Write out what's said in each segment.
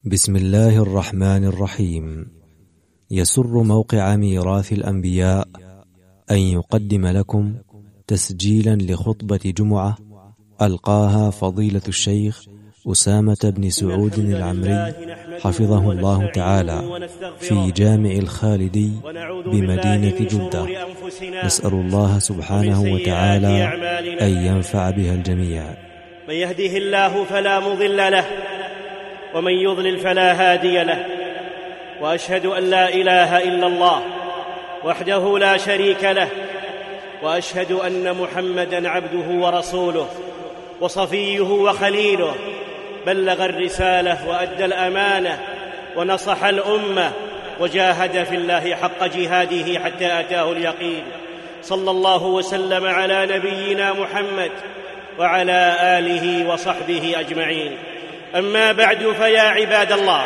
بسم الله الرحمن الرحيم. يسر موقع ميراث الأنبياء أن يقدم لكم تسجيلا لخطبة جمعة ألقاها فضيلة الشيخ أسامة بن سعود العمري حفظه الله تعالى في جامع الخالدي بمدينة جدة. نسأل الله سبحانه وتعالى أن ينفع بها الجميع. من يهده الله فلا مضل له ومن يضلل فلا هادي له، وأشهد أن لا إله إلا الله وحده لا شريك له، وأشهد أن محمدًا عبده ورسوله وصفيه وخليله، بلغ الرسالة وأدى الأمانة ونصح الأمة وجاهد في الله حق جهاده حتى أتاه اليقين. صلى الله وسلم على نبينا محمد وعلى آله وصحبه أجمعين. أما بعد، فيا عباد الله،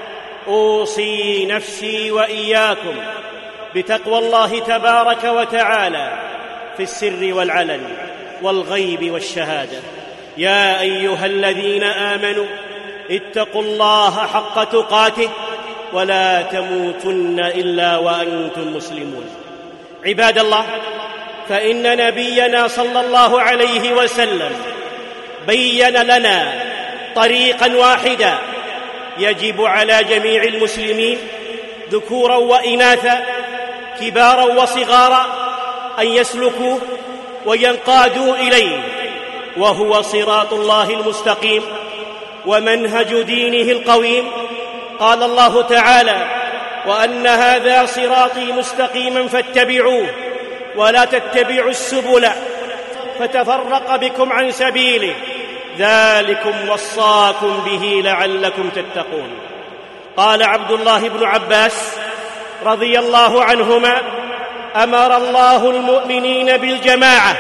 أوصي نفسي وإياكم بتقوى الله تبارك وتعالى في السر والعلن والغيب والشهادة. يا أيها الذين آمنوا اتقوا الله حق تقاته ولا تموتن إلا وأنتم مسلمون. عباد الله، فإن نبينا صلى الله عليه وسلم بين لنا طريقا واحدا يجب على جميع المسلمين ذكورا وإناثا كبارا وصغارا أن يسلكوه وينقادوا إليه، وهو صراط الله المستقيم ومنهج دينه القويم. قال الله تعالى: وأن هذا صراطي مستقيما فاتبعوه ولا تتبعوا السبل فتفرق بكم عن سبيله ذلكم وصاكم به لعلكم تتقون. قال عبد الله بن عباس رضي الله عنهما: أمر الله المؤمنين بالجماعة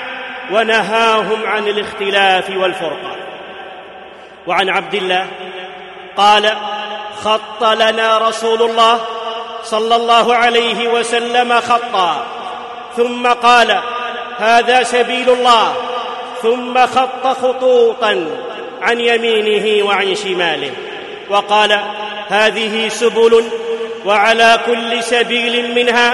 ونهاهم عن الاختلاف والفرقة. وعن عبد الله قال: خط لنا رسول الله صلى الله عليه وسلم خطا ثم قال: هذا سبيل الله، ثم خط خطوطا عن يمينه وعن شماله وقال: هذه سبل، وعلى كل سبيل منها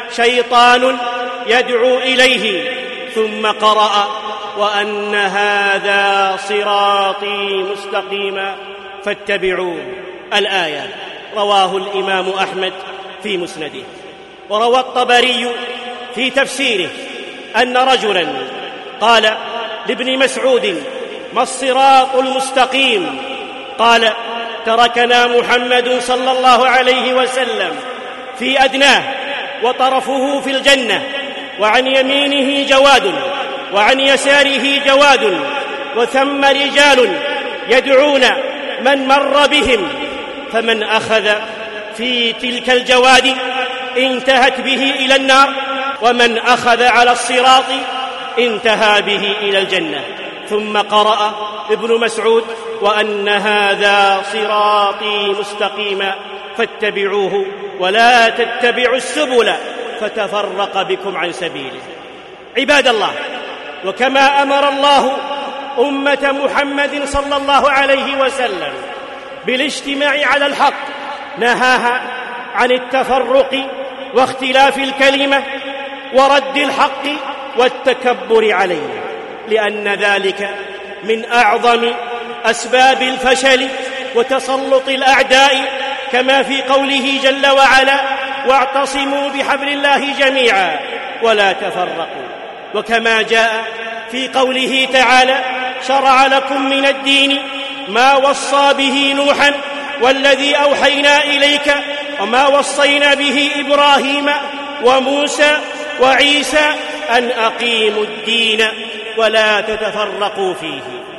شيطان يدعو إليه، ثم قرأ: وأن هذا صراطي مستقيما فاتبعوه. الآية. رواه الإمام أحمد في مسنده. وروى الطبري في تفسيره أن رجلا قال لابن مسعود: ما الصراط المستقيم؟ قال: تركنا محمد صلى الله عليه وسلم في أدناه وطرفه في الجنة، وعن يمينه جواد وعن يساره جواد، وثم رجال يدعون من مر بهم، فمن أخذ في تلك الجواد انتهت به إلى النار، ومن أخذ على الصراط انتهى به إلى الجنة. ثم قرأ ابن مسعود: وأن هذا صراطي مستقيما فاتبعوه ولا تتبعوا السبل فتفرق بكم عن سبيله. عباد الله، وكما أمر الله أمة محمد صلى الله عليه وسلم بالاجتماع على الحق، نهاها عن التفرق واختلاف الكلمة ورد الحق والتكبر عليه، لأن ذلك من أعظم أسباب الفشل وتسلط الأعداء، كما في قوله جل وعلا: واعتصموا بحبل الله جميعا ولا تفرقوا. وكما جاء في قوله تعالى: شرع لكم من الدين ما وصى به نوحا والذي أوحينا إليك وما وصينا به إبراهيم وموسى وعيسى أن أقيموا الدين ولا تتفرقوا فيه.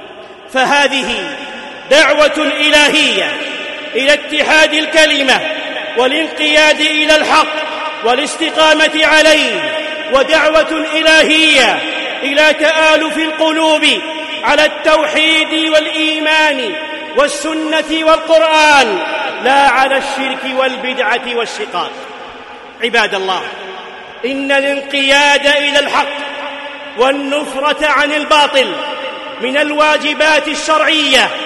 فهذه دعوة إلهية إلى اتحاد الكلمة والانقياد إلى الحق والاستقامة عليه، ودعوة إلهية إلى تآلف القلوب على التوحيد والإيمان والسنة والقرآن، لا على الشرك والبدعة والشقاق. عباد الله، إن الانقياد إلى الحق والنفرة عن الباطل من الواجبات الشرعية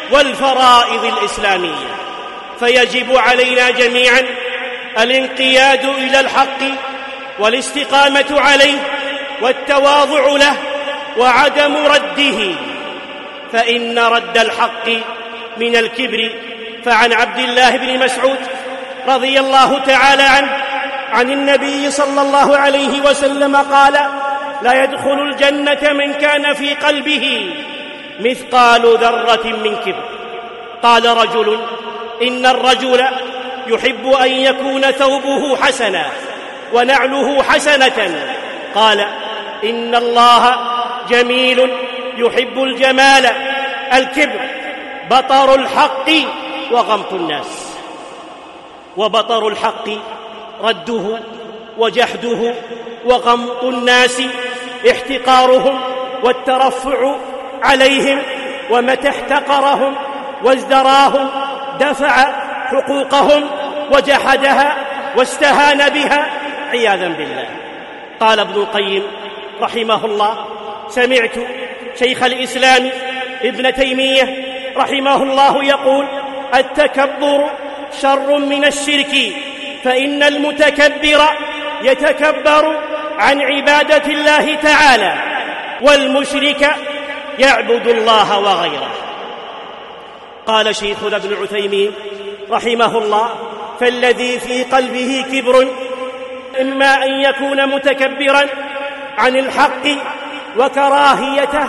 والفرائض الإسلامية. فيجب علينا جميعا الانقياد إلى الحق والاستقامة عليه والتواضع له وعدم رده، فإن رد الحق من الكبر. فعن عبد الله بن مسعود رضي الله تعالى عنه عن النبي صلى الله عليه وسلم قال: لا يدخل الجنة من كان في قلبه مثقال ذرة من كبر. قال رجل: إن الرجل يحب أن يكون ثوبه حسنا ونعله حسنة. قال: إن الله جميل يحب الجمال. الكبر بطر الحق وغمط الناس، وبطر الحق رده وجحده، وغمط الناس احتقارهم والترفع عليهم، ومتى احتقرهم وازدراهم دفع حقوقهم وجحدها واستهان بها عياذا بالله. قال ابن القيم رحمه الله: سمعت شيخ الإسلام ابن تيمية رحمه الله يقول: التكبر شر من الشرك، فإن المتكبر يتكبر عن عبادة الله تعالى، والمشرك يعبد الله وغيره. قال شيخنا ابن عثيمين رحمه الله: فالذي في قلبه كبر إما أن يكون متكبرا عن الحق وكراهيته،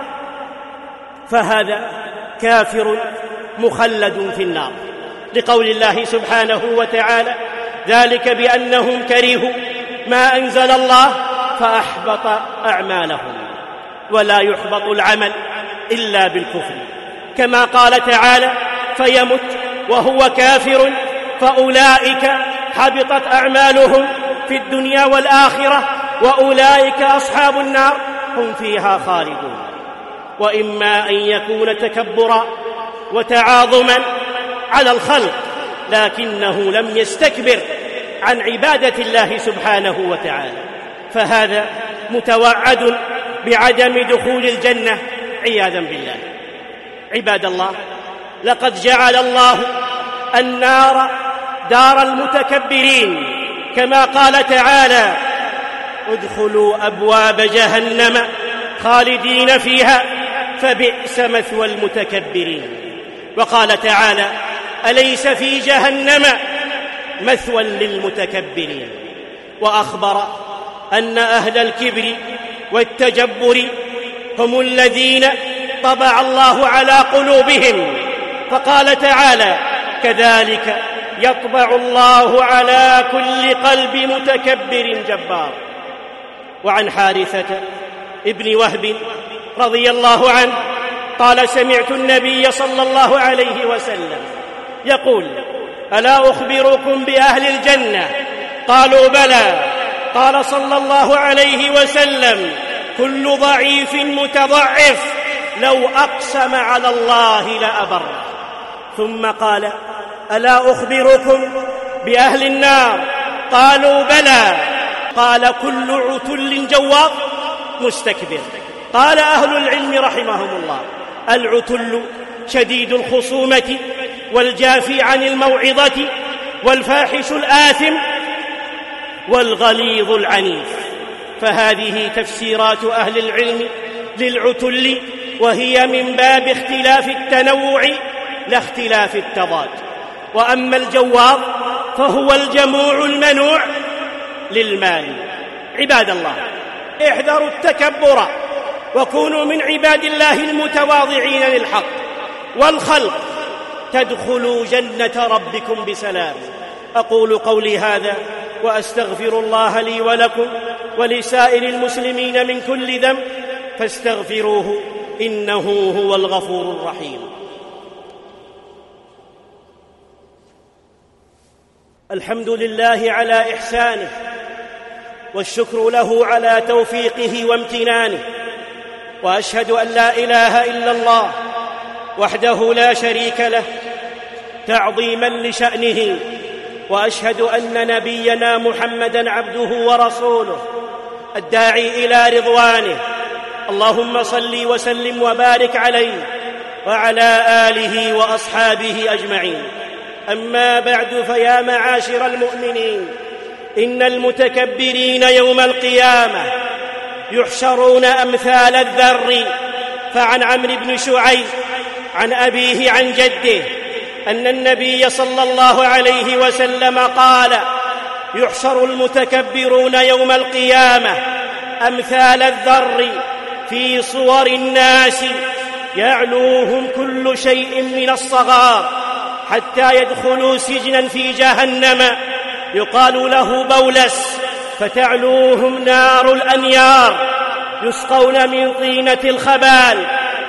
فهذا كافر مخلد في النار، لقول الله سبحانه وتعالى: ذلك بأنهم كرهوا ما أنزل الله فأحبط أعمالهم. ولا يحبط العمل إلا بالكفر، كما قال تعالى: فيمت وهو كافر فأولئك حبطت أعمالهم في الدنيا والآخرة وأولئك أصحاب النار هم فيها خالدون. وإما أن يكون تكبرا وتعاظما على الخلق، لكنه لم يستكبر عن عبادة الله سبحانه وتعالى، فهذا متوعد بعدم دخول الجنة عياذا بالله. عباد الله، لقد جعل الله النار دار المتكبرين، كما قال تعالى: ادخلوا أبواب جهنم خالدين فيها فبئس مثوى المتكبرين. وقال تعالى: أليس في جهنم مثوى للمتكبرين. وأخبر أن أهل الكبر والتجبر هم الذين طبع الله على قلوبهم، فقال تعالى: كذلك يطبع الله على كل قلب متكبر جبار. وعن حارثة ابن وهب رضي الله عنه قال: سمعت النبي صلى الله عليه وسلم يقول: ألا أخبركم بأهل الجنة؟ قالوا: بلى. قال صلى الله عليه وسلم: كل ضعيف متضعف لو أقسم على الله لأبره. ثم قال: ألا أخبركم بأهل النار؟ قالوا: بلى. قال: كل عتل جواب مستكبر. قال أهل العلم رحمهم الله: العتل شديد الخصومة والجافي عن الموعظة والفاحش الآثم والغليظ العنيف. فهذه تفسيرات أهل العلم للعتل، وهي من باب اختلاف التنوع لا اختلاف التضاد. وأما الجواب فهو الجموع المنوع للمال. عباد الله، احذروا التكبر وكونوا من عباد الله المتواضعين للحق والخلق، تدخلوا جنة ربكم بسلام. أقول قولي هذا وأستغفر الله لي ولكم ولسائر المسلمين من كل ذنب، فاستغفروه إنه هو الغفور الرحيم. الحمد لله على إحسانه، والشكر له على توفيقه وامتنانه، وأشهد أن لا إله إلا الله وحده لا شريك له تعظيما لشأنه، وأشهد أن نبينا محمدًا عبده ورسوله الداعي إلى رضوانه. اللهم صل وسلم وبارك عليه وعلى آله وأصحابه أجمعين. أما بعد، فيا معاشر المؤمنين، إن المتكبرين يوم القيامة يحشرون أمثال الذر. فعن عمرو بن شعيب عن أبيه عن جده أن النبي صلى الله عليه وسلم قال: يحشر المتكبرون يوم القيامة أمثال الذر في صور الناس، يعلوهم كل شيء من الصغار حتى يدخلوا سجنا في جهنم يقال له بولس، فتعلوهم نار الأنيار، يسقون من طينة الخبال،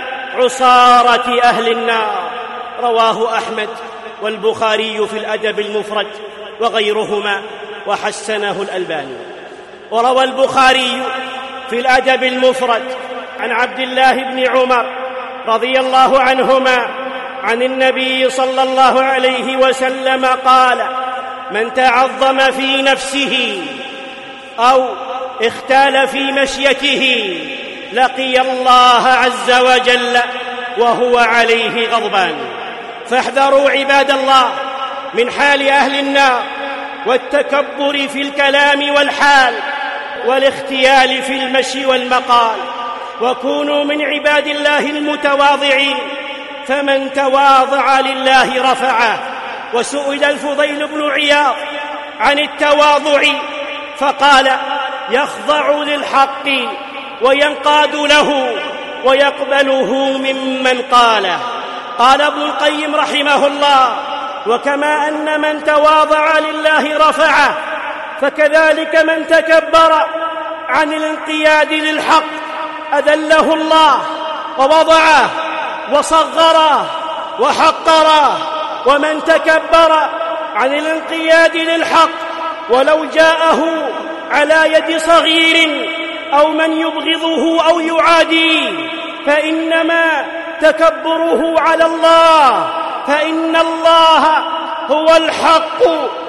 عصارة أهل النار. رواه أحمد والبخاري في الأدب المفرد وغيرهما، وحسنه الألباني. وروى البخاري في الأدب المفرد عن عبد الله بن عمر رضي الله عنهما عن النبي صلى الله عليه وسلم قال: من تعظم في نفسه أو اختال في مشيته لقي الله عز وجل وهو عليه غضبان. فاحذروا عباد الله من حال أهل النار والتكبر في الكلام والحال والاختيال في المشي والمقال، وكونوا من عباد الله المتواضعين، فمن تواضع لله رفعه. وسئل الفضيل بن عياض عن التواضع فقال: يخضع للحق وينقاد له ويقبله ممن قاله. قال ابن القيم رحمه الله: وكما أن من تواضع لله رفعه، فكذلك من تكبر عن الانقياد للحق أذله الله ووضعه وصغره وحقره. ومن تكبر عن الانقياد للحق ولو جاءه على يد صغير أو من يبغضه أو يعاديه، فإنما تكبره على الله، فإن الله هو الحق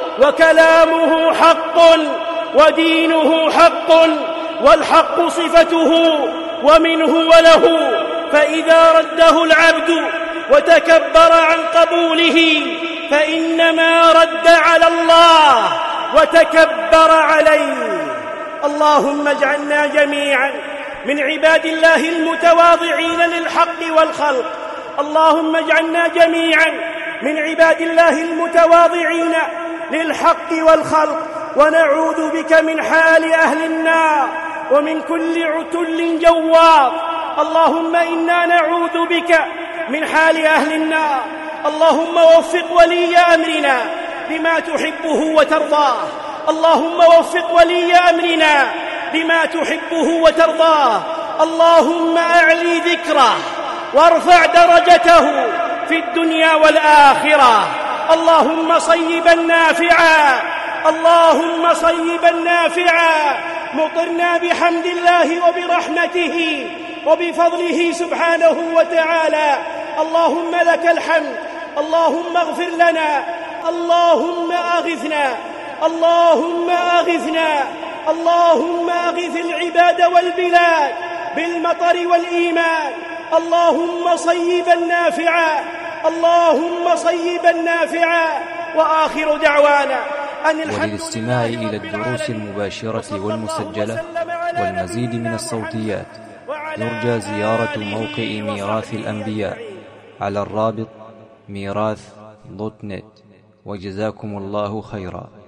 وكلامه حق ودينه حق، والحق صفته ومنه وله. فإذا رده العبد وتكبر عن قبوله فإنما رد على الله وتكبر عليه. اللهم اجعلنا جميعا من عباد الله المتواضعين للحق والخلق. اللهم اجعلنا جميعا من عباد الله المتواضعين للحق والخلق، ونعوذ بك من حال أهل النار ومن كل عتل جواب. اللهم إنا نعوذ بك من حال أهل النار. اللهم وفق ولي أمرنا بما تحبه وترضاه. اللهم وفق ولي أمرنا بما تحبه وترضاه. اللهم أعلي ذكره وارفع درجته في الدنيا والآخرة. اللهم صيبا نافعا، اللهم صيبا نافعا، مطرنا بحمد الله وبرحمته وبفضله سبحانه وتعالى. اللهم لك الحمد. اللهم اغفر لنا، اللهم أغثنا، اللهم أغثنا، اللهم أغث العباد والبلاد بالمطر والإيمان. اللهم صيبا نافعا، اللهم صيبا نافعا. وآخر دعوانا أن الحمد. وللاستماع إلى الدروس المباشرة والمسجلة والمزيد من الصوتيات يرجى زيارة موقع ميراث الأنبياء على الرابط ميراث.net. وجزاكم الله خيرا.